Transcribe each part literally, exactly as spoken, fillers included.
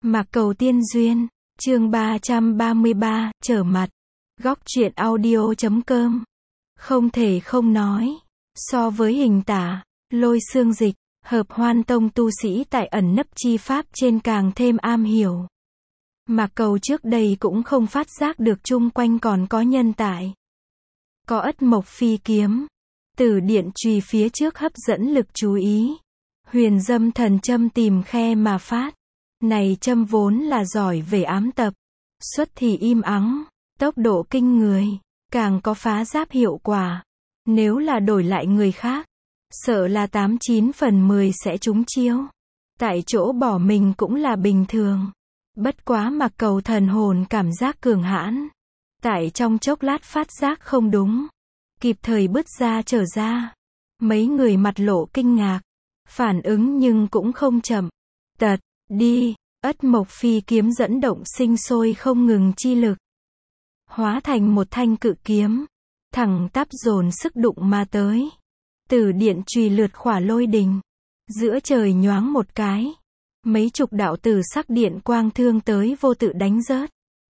Mạc Cầu Tiên Duyên, chương ba trăm ba mươi ba, trở mặt. Góc truyện audio chấm com. Không thể không nói, so với hình tả, Lôi Xương Dịch, Hợp Hoan Tông tu sĩ tại ẩn nấp chi pháp trên càng thêm am hiểu. Mạc Cầu trước đây cũng không phát giác được chung quanh còn có nhân tại. Có Ất Mộc Phi kiếm, Tử Điện Chùy phía trước hấp dẫn lực chú ý. Huyền Dâm Thần Châm tìm khe mà phát. Này châm vốn là giỏi về ám tập, xuất thì im ắng, tốc độ kinh người, càng có phá giáp hiệu quả. Nếu là đổi lại người khác, sợ là tám chín phần mười sẽ trúng chiêu. Tại chỗ bỏ mình cũng là bình thường. Bất quá Mạc Cầu thần hồn cảm giác cường hãn. Tại trong chốc lát phát giác không đúng, kịp thời bứt ra trở ra. Mấy người mặt lộ kinh ngạc, phản ứng nhưng cũng không chậm. Tật, đi, Ất Mộc Phi kiếm dẫn động sinh sôi không ngừng chi lực. Hóa thành một thanh cự kiếm, thẳng tắp dồn sức đụng mà tới. Tử Điện Chùy lượt khỏa lôi đình. Giữa trời nhoáng một cái, mấy chục đạo tử sắc điện quang thương tới vô tự đánh rớt.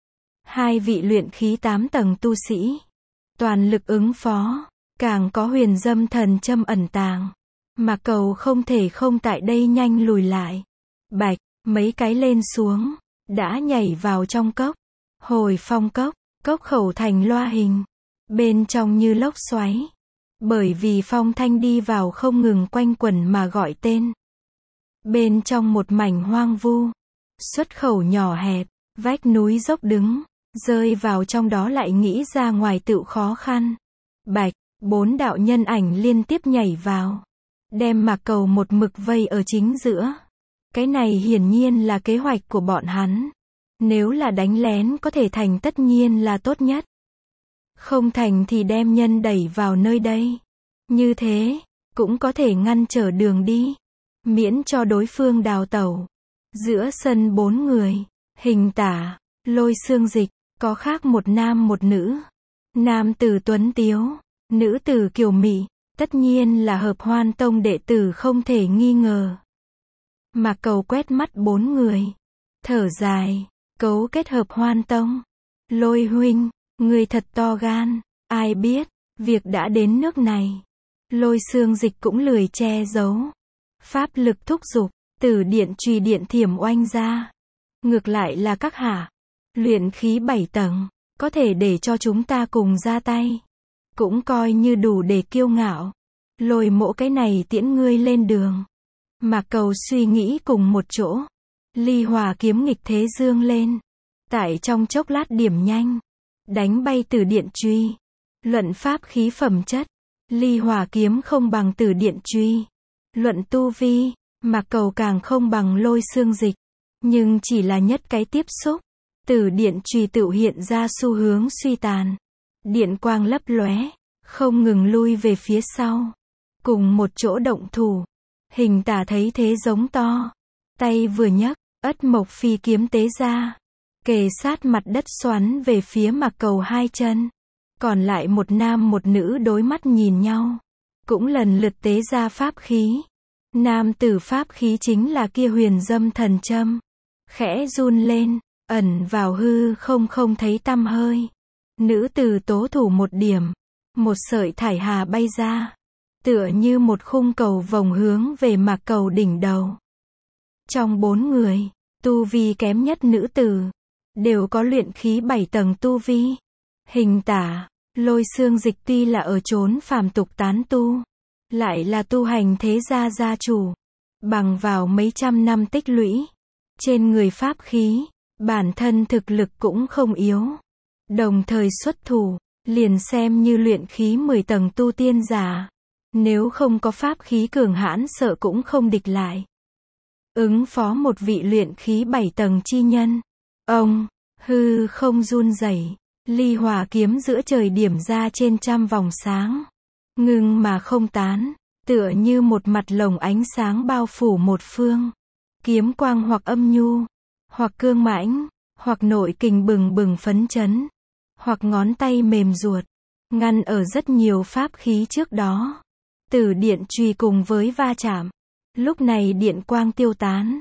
Hai vị luyện khí tám tầng tu sĩ, toàn lực ứng phó, càng có Huyền Dâm Thần Châm ẩn tàng. Mạc Cầu không thể không tại đây nhanh lùi lại. Bạch, mấy cái lên xuống, đã nhảy vào trong cốc. Hồi phong cốc, cốc khẩu thành loa hình, bên trong như lốc xoáy. Bởi vì phong thanh đi vào không ngừng quanh quẩn mà gọi tên. Bên trong một mảnh hoang vu, xuất khẩu nhỏ hẹp, vách núi dốc đứng, rơi vào trong đó lại nghĩ ra ngoài tựu khó khăn. Bạch, bốn đạo nhân ảnh liên tiếp nhảy vào, đem Mạc Cầu một mực vây ở chính giữa. Cái này hiển nhiên là kế hoạch của bọn hắn. Nếu là đánh lén có thể thành tất nhiên là tốt nhất. Không thành thì đem nhân đẩy vào nơi đây. Như thế, cũng có thể ngăn trở đường đi, miễn cho đối phương đào tẩu. Giữa sân bốn người, hình tả, Lôi Xương Dịch, có khác một nam một nữ. Nam tử tuấn tiếu, nữ tử kiều mị, tất nhiên là Hợp Hoan Tông đệ tử không thể nghi ngờ. Mạc Cầu quét mắt bốn người, thở dài, cấu kết Hợp Hoan Tông. Lôi huynh, người thật to gan, ai biết, việc đã đến nước này. Lôi Xương Dịch cũng lười che giấu. Pháp lực thúc giục, Tử Điện Chùy điện thiểm oanh ra. Ngược lại là các hạ, luyện khí bảy tầng, có thể để cho chúng ta cùng ra tay. Cũng coi như đủ để kiêu ngạo. Lôi mỗ cái này tiễn ngươi lên đường. Mạc Cầu suy nghĩ cùng một chỗ. Ly Hỏa kiếm nghịch thế dương lên. Tại trong chốc lát điểm nhanh, đánh bay Tử Điện Chùy. Luận pháp khí phẩm chất, Ly Hỏa kiếm không bằng Tử Điện Chùy. Luận tu vi, Mạc Cầu càng không bằng Lôi Xương Dịch. Nhưng chỉ là nhất cái tiếp xúc, Tử Điện Chùy tự hiện ra xu hướng suy tàn. Điện quang lấp lóe, không ngừng lui về phía sau. Cùng một chỗ động thủ, hình tả thấy thế giống to. Tay vừa nhấc, Ất Mộc Phi kiếm tế ra. Kề sát mặt đất xoắn về phía Mạc Cầu hai chân. Còn lại một nam một nữ đối mắt nhìn nhau. Cũng lần lượt tế ra pháp khí. Nam tử pháp khí chính là kia Huyền Dâm Thần Châm. Khẽ run lên, ẩn vào hư không không thấy tăm hơi. Nữ tử tố thủ một điểm. Một sợi thải hà bay ra. Tựa như một khung cầu vòng hướng về Mạc Cầu đỉnh đầu. Trong bốn người, tu vi kém nhất nữ tử, đều có luyện khí bảy tầng tu vi. Hình tả, Lôi Xương Dịch tuy là ở chốn phàm tục tán tu, lại là tu hành thế gia gia chủ. Bằng vào mấy trăm năm tích lũy, trên người pháp khí, bản thân thực lực cũng không yếu. Đồng thời xuất thủ, liền xem như luyện khí mười tầng tu tiên giả. Nếu không có pháp khí cường hãn sợ cũng không địch lại. Ứng phó một vị luyện khí bảy tầng chi nhân. Ông, hư không run rẩy, Ly Hỏa kiếm giữa trời điểm ra trên trăm vòng sáng. Ngưng mà không tán, tựa như một mặt lồng ánh sáng bao phủ một phương. Kiếm quang hoặc âm nhu, hoặc cương mãnh, hoặc nội kình bừng bừng phấn chấn, hoặc ngón tay mềm ruột, ngăn ở rất nhiều pháp khí trước đó. Tử Điện Chùy cùng với va chạm, lúc này điện quang tiêu tán,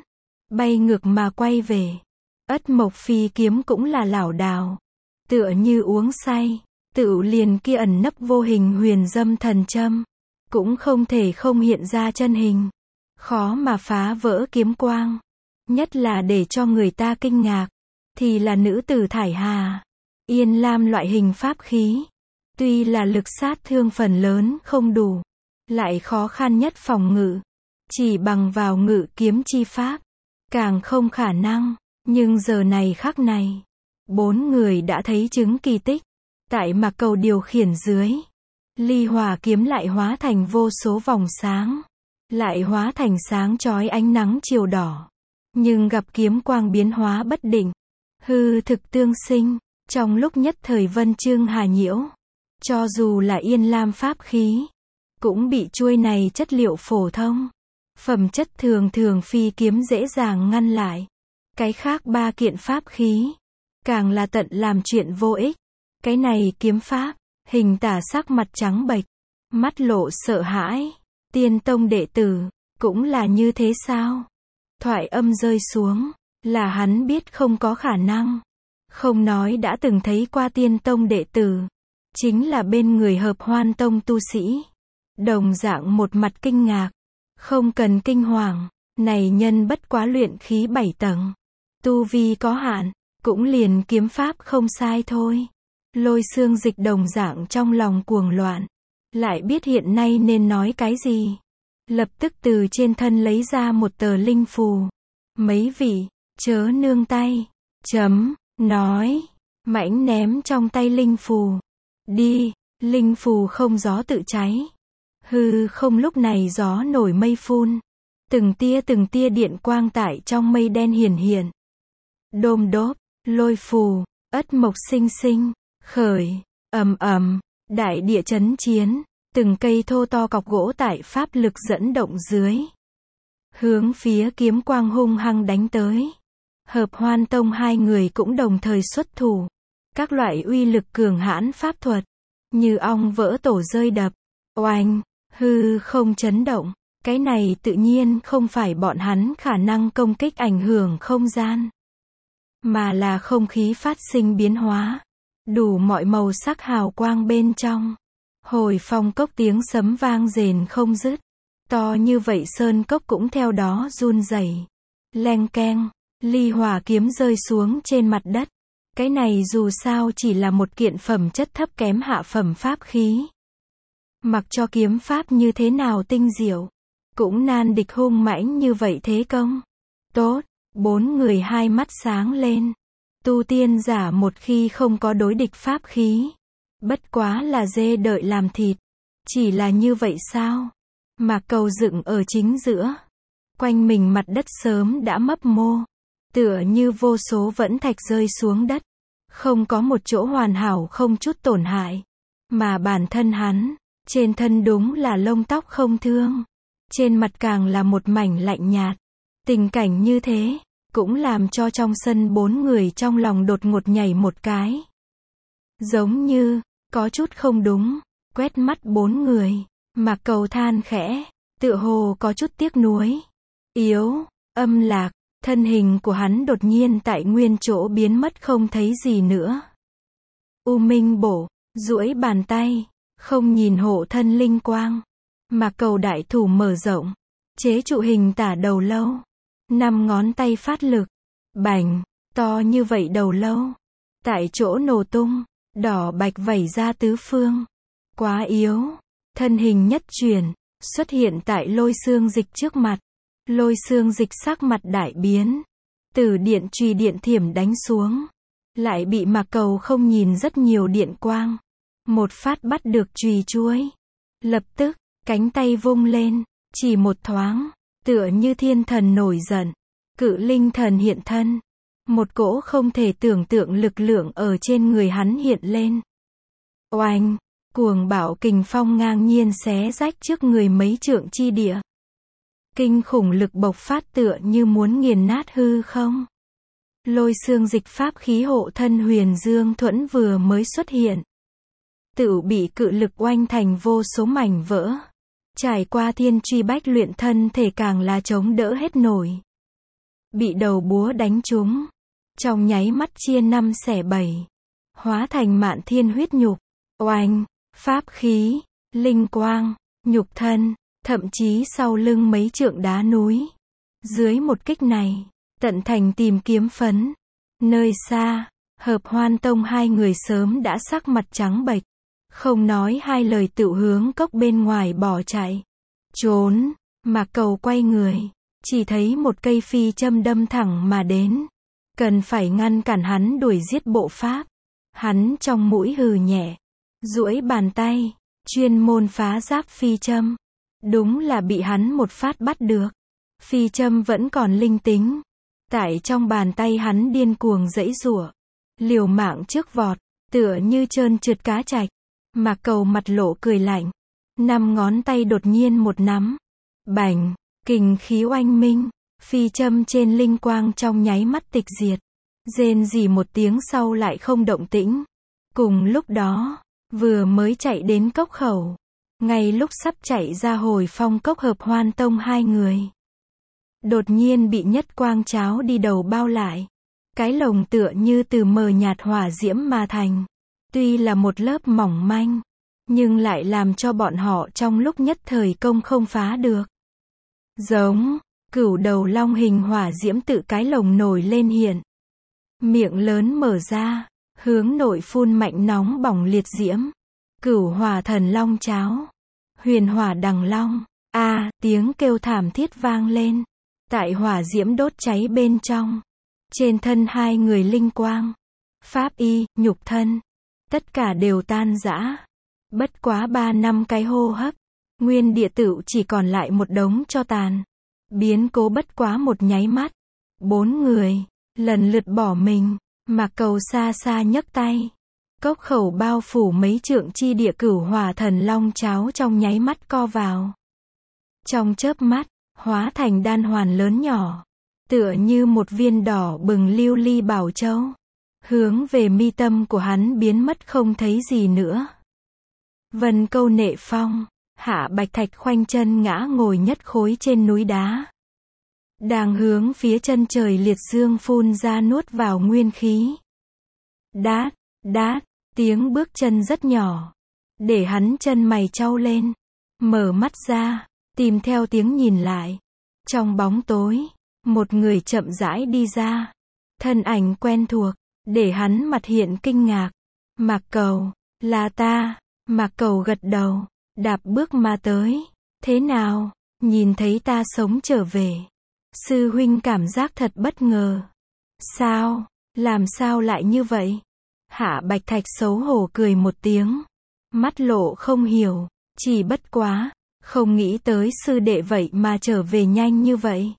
bay ngược mà quay về. Ất mộc phi kiếm cũng là lảo đảo, tựa như uống say, tựu liền kia ẩn nấp vô hình huyền dâm thần châm, cũng không thể không hiện ra chân hình, khó mà phá vỡ kiếm quang, nhất là để cho người ta kinh ngạc, thì là nữ tử thải hà, yên lam loại hình pháp khí, tuy là lực sát thương phần lớn không đủ, lại khó khăn nhất phòng ngự, chỉ bằng vào ngự kiếm chi pháp, càng không khả năng, nhưng giờ này khắc này, bốn người đã thấy chứng kỳ tích, tại Mạc Cầu điều khiển dưới, ly hỏa kiếm lại hóa thành vô số vòng sáng, lại hóa thành sáng chói ánh nắng chiều đỏ, nhưng gặp kiếm quang biến hóa bất định, hư thực tương sinh, trong lúc nhất thời vân chương hà nhiễu, cho dù là yên lam pháp khí, cũng bị chuôi này chất liệu phổ thông, phẩm chất thường thường phi kiếm dễ dàng ngăn lại. Cái khác ba kiện pháp khí, càng là tận làm chuyện vô ích. Cái này kiếm pháp, hình tả sắc mặt trắng bệch, mắt lộ sợ hãi. Tiên tông đệ tử, cũng là như thế sao? Thoại âm rơi xuống, là hắn biết không có khả năng. Không nói đã từng thấy qua tiên tông đệ tử, chính là bên người hợp hoan tông tu sĩ. Đồng dạng một mặt kinh ngạc, không cần kinh hoàng, này nhân bất quá luyện khí bảy tầng. Tu vi có hạn, cũng liền kiếm pháp không sai thôi. Lôi Xương Dịch đồng dạng trong lòng cuồng loạn, lại biết hiện nay nên nói cái gì. Lập tức từ trên thân lấy ra một tờ linh phù. Mấy vị, chớ nương tay, chấm, nói, mãnh ném trong tay linh phù. Đi, linh phù không gió tự cháy. Hư không lúc này gió nổi mây phun. Từng tia từng tia điện quang tại trong mây đen hiển hiện. Đôm đốp, lôi phù, ất mộc sinh sinh, khởi, ầm ầm, đại địa chấn chiến, từng cây thô to cọc gỗ tại pháp lực dẫn động dưới. Hướng phía kiếm quang hung hăng đánh tới. Hợp hoan tông hai người cũng đồng thời xuất thủ. Các loại uy lực cường hãn pháp thuật, như ong vỡ tổ rơi đập, oanh, hư không chấn động. Cái này tự nhiên không phải bọn hắn khả năng công kích ảnh hưởng không gian, mà là không khí phát sinh biến hóa, đủ mọi màu sắc hào quang bên trong. Hồi phong cốc tiếng sấm vang rền không dứt, to như vậy sơn cốc cũng theo đó run rẩy. Leng keng, ly hỏa kiếm rơi xuống trên mặt đất. Cái này dù sao chỉ là một kiện phẩm chất thấp kém hạ phẩm pháp khí. Mặc cho kiếm pháp như thế nào tinh diệu, cũng nan địch hung mãnh như vậy thế công. Tốt, bốn người hai mắt sáng lên. Tu tiên giả một khi không có đối địch pháp khí, bất quá là dê đợi làm thịt. Chỉ là như vậy sao? Mạc Cầu dựng ở chính giữa. Quanh mình mặt đất sớm đã mấp mô, tựa như vô số vẫn thạch rơi xuống đất. Không có một chỗ hoàn hảo không chút tổn hại. Mà bản thân hắn, trên thân đúng là lông tóc không thương. Trên mặt càng là một mảnh lạnh nhạt. Tình cảnh như thế, cũng làm cho trong sân bốn người trong lòng đột ngột nhảy một cái. Giống như, có chút không đúng, quét mắt bốn người, Mạc Cầu than khẽ, tựa hồ có chút tiếc nuối. Yếu, âm lạc, thân hình của hắn đột nhiên tại nguyên chỗ biến mất không thấy gì nữa. U Minh bổ, duỗi bàn tay, không nhìn hộ thân linh quang. Mạc Cầu đại thủ mở rộng, chế trụ hình tả đầu lâu. Năm ngón tay phát lực, bành, to như vậy đầu lâu. Tại chỗ nổ tung, đỏ bạch vẩy ra tứ phương. Quá yếu, thân hình nhất chuyển, xuất hiện tại Lôi Xương Dịch trước mặt. Lôi Xương Dịch sắc mặt đại biến. Từ điện chùy điện thiểm đánh xuống. Lại bị Mạc Cầu không nhìn rất nhiều điện quang. Một phát bắt được chùy chuôi. Lập tức, cánh tay vung lên, chỉ một thoáng, tựa như thiên thần nổi giận, cự linh thần hiện thân. Một cỗ không thể tưởng tượng lực lượng ở trên người hắn hiện lên. Oanh, cuồng bạo kình phong ngang nhiên xé rách trước người mấy trượng chi địa. Kinh khủng lực bộc phát tựa như muốn nghiền nát hư không. Lôi Xương Dịch pháp khí hộ thân huyền dương thuẫn vừa mới xuất hiện, tự bị cự lực oanh thành vô số mảnh vỡ. Trải qua thiên truy bách luyện thân thể càng là chống đỡ hết nổi. bị đầu búa đánh trúng, trong nháy mắt chia năm xẻ bảy, hóa thành mạn thiên huyết nhục. Oanh, pháp khí, linh quang, nhục thân, thậm chí sau lưng mấy trượng đá núi. Dưới một kích này, tận thành tìm kiếm phấn. Nơi xa, Hợp Hoan Tông hai người sớm đã sắc mặt trắng bệch, không nói hai lời tựu hướng cốc bên ngoài bỏ chạy. Trốn, Mạc Cầu quay người, chỉ thấy một cây phi châm đâm thẳng mà đến, cần phải ngăn cản hắn đuổi giết bộ pháp. Hắn trong mũi hừ nhẹ, duỗi bàn tay, chuyên môn phá giáp phi châm. Đúng là bị hắn một phát bắt được. Phi châm vẫn còn linh tính, tại trong bàn tay hắn điên cuồng giãy giụa, liều mạng trước vọt, tựa như trơn trượt cá trạch. Mạc Cầu mặt lộ cười lạnh, năm ngón tay đột nhiên một nắm, bành, kình khí oanh minh, phi châm trên linh quang trong nháy mắt tịch diệt, rên rỉ một tiếng sau lại không động tĩnh. Cùng lúc đó, vừa mới chạy đến cốc khẩu, ngay lúc sắp chạy ra hồi phong cốc Hợp Hoan Tông hai người, đột nhiên bị nhất quang cháo đi đầu bao lại. Cái lồng tựa như từ mờ nhạt hỏa diễm mà thành, tuy là một lớp mỏng manh, nhưng lại làm cho bọn họ trong lúc nhất thời công không phá được. Giống, cửu đầu long hình hỏa diễm tự cái lồng nổi lên hiện, miệng lớn mở ra, hướng nội phun mạnh nóng bỏng liệt diễm. Cửu hỏa thần long cháo, huyền hỏa đằng long. A, à, tiếng kêu thảm thiết vang lên, tại hỏa diễm đốt cháy bên trong, trên thân hai người linh quang, pháp y, nhục thân, tất cả đều tan rã. Bất quá ba năm cái hô hấp, nguyên địa tựu chỉ còn lại một đống tro tàn. Biến cố bất quá một nháy mắt, bốn người lần lượt bỏ mình. Mạc Cầu xa xa nhấc tay, cốc khẩu bao phủ mấy trượng chi địa, cửu hỏa thần long cháo trong nháy mắt co vào, trong chớp mắt hóa thành đan hoàn lớn nhỏ, tựa như một viên đỏ bừng lưu ly bảo châu, hướng về mi tâm của hắn biến mất không thấy gì nữa. Vân Câu Nệ Phong, Hạ Bạch Thạch khoanh chân ngã ngồi nhất khối trên núi đá, đang hướng phía chân trời liệt dương phun ra nuốt vào nguyên khí. Đát, đát, tiếng bước chân rất nhỏ, để hắn chân mày chau lên, mở mắt ra, tìm theo tiếng nhìn lại. Trong bóng tối, một người chậm rãi đi ra, thân ảnh quen thuộc, để hắn mặt hiện kinh ngạc. Mạc Cầu, là ta. Mạc Cầu gật đầu, đạp bước mà tới. Thế nào, nhìn thấy ta sống trở về? Sư huynh cảm giác thật bất ngờ. Sao, làm sao lại như vậy? Hạ Bạch Thạch xấu hổ cười một tiếng, mắt lộ không hiểu, chỉ bất quá, không nghĩ tới sư đệ vậy mà trở về nhanh như vậy.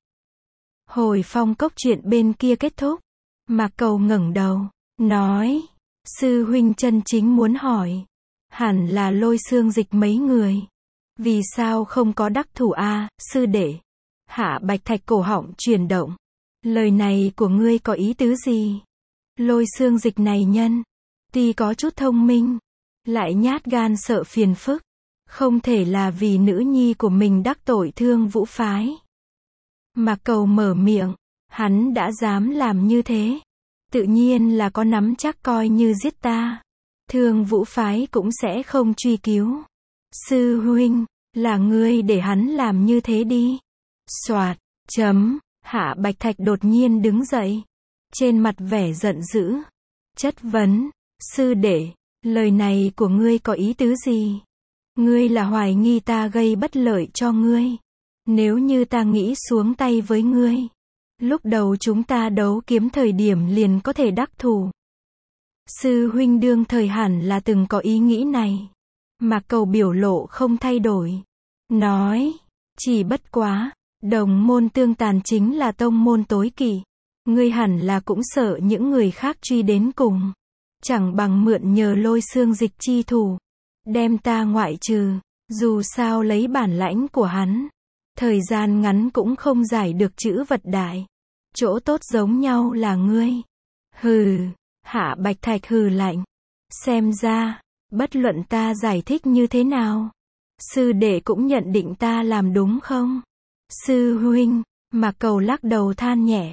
Hồi phong cốc chuyện bên kia kết thúc, Mạc Cầu ngẩng đầu, nói, sư huynh chân chính muốn hỏi, hẳn là Lôi Xương Dịch mấy người. Vì sao không có đắc thủ a, à, sư đệ? Hạ Bạch Thạch cổ họng chuyển động. Lời này của ngươi có ý tứ gì? Lôi Xương Dịch này nhân, tuy có chút thông minh, lại nhát gan sợ phiền phức, không thể là vì nữ nhi của mình đắc tội Thương Vũ phái. Mạc Cầu mở miệng, hắn đã dám làm như thế, tự nhiên là có nắm chắc coi như giết ta, Thương Vũ phái cũng sẽ không truy cứu. Sư huynh, là ngươi để hắn làm như thế đi. Soạt, chấm, Hạ Bạch Thạch đột nhiên đứng dậy, trên mặt vẻ giận dữ, chất vấn, sư đệ, lời này của ngươi có ý tứ gì? Ngươi là hoài nghi ta gây bất lợi cho ngươi? Nếu như ta nghĩ xuống tay với ngươi, lúc đầu chúng ta đấu kiếm thời điểm liền có thể đắc thủ. Sư huynh đương thời hẳn là từng có ý nghĩ này. Mạc Cầu biểu lộ không thay đổi, nói, chỉ bất quá, đồng môn tương tàn chính là tông môn tối kỵ. Ngươi hẳn là cũng sợ những người khác truy đến cùng, chẳng bằng mượn nhờ Lôi Xương Dịch chi thủ, đem ta ngoại trừ. Dù sao lấy bản lãnh của hắn, thời gian ngắn cũng không giải được chữ vật đại. Chỗ tốt giống nhau là ngươi. Hừ, Hạ Bạch Thạch hừ lạnh. Xem ra, bất luận ta giải thích như thế nào, sư đệ cũng nhận định ta làm đúng không? Sư huynh, Mạc Cầu lắc đầu than nhẹ.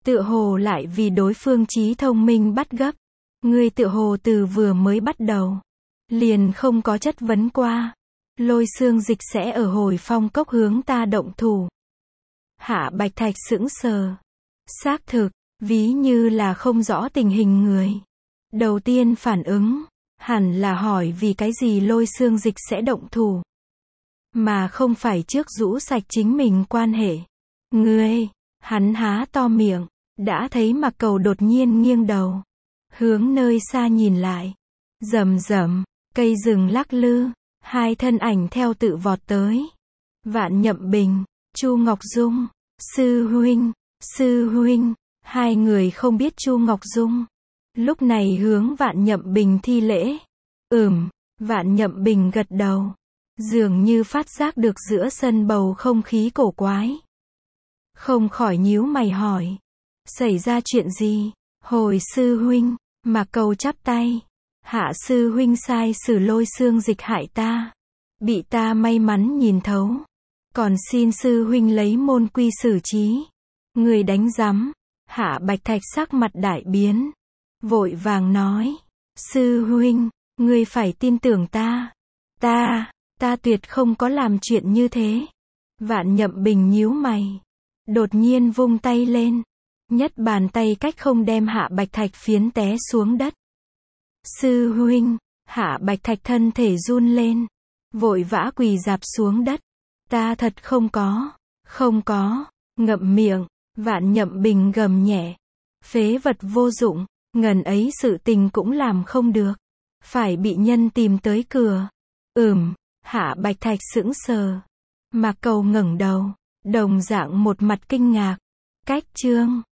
Tựa hồ lại vì đối phương trí thông minh bắt gấp. Ngươi tựa hồ từ vừa mới bắt đầu, liền không có chất vấn qua. Lôi Xương Dịch sẽ ở hồi phong cốc hướng ta động thủ. Hạ Bạch Thạch sững sờ. Xác thực, ví như là không rõ tình hình người. Đầu tiên phản ứng, hẳn là hỏi vì cái gì Lôi Xương Dịch sẽ động thủ. Mà không phải trước rũ sạch chính mình quan hệ. Ngươi, hắn há to miệng, đã thấy Mạc Cầu đột nhiên nghiêng đầu. Hướng nơi xa nhìn lại. Rầm rầm, cây rừng lắc lư, hai thân ảnh theo tự vọt tới. Vạn Nhậm Bình, Chu Ngọc Dung, sư huynh, sư huynh, hai người không biết Chu Ngọc Dung. Lúc này hướng Vạn Nhậm Bình thi lễ. Ừm, Vạn Nhậm Bình gật đầu. Dường như phát giác được giữa sân bầu không khí cổ quái. Không khỏi nhíu mày hỏi. Xảy ra chuyện gì? Hồi sư huynh, Mạc Cầu chắp tay. Hạ sư huynh sai sử Lôi Xương Dịch hại ta. Bị ta may mắn nhìn thấu. Còn xin sư huynh lấy môn quy xử trí. Người đánh rắm. Hạ Bạch Thạch sắc mặt đại biến. Vội vàng nói. Sư huynh, ngươi phải tin tưởng ta. Ta, ta tuyệt không có làm chuyện như thế. Vạn Nhậm Bình nhíu mày. Đột nhiên vung tay lên. Nhất bàn tay cách không đem Hạ Bạch Thạch phiến té xuống đất. Sư huynh, Hạ Bạch Thạch thân thể run lên. Vội vã quỳ rạp xuống đất. Ta thật không có, không có, ngậm miệng. Vạn Nhậm Bình gầm nhẹ. Phế vật vô dụng, ngần ấy sự tình cũng làm không được. Phải bị nhân tìm tới cửa. Ừm, Hạ Bạch Thạch sững sờ. Mạc Cầu ngẩng đầu, đồng dạng một mặt kinh ngạc. Cách chương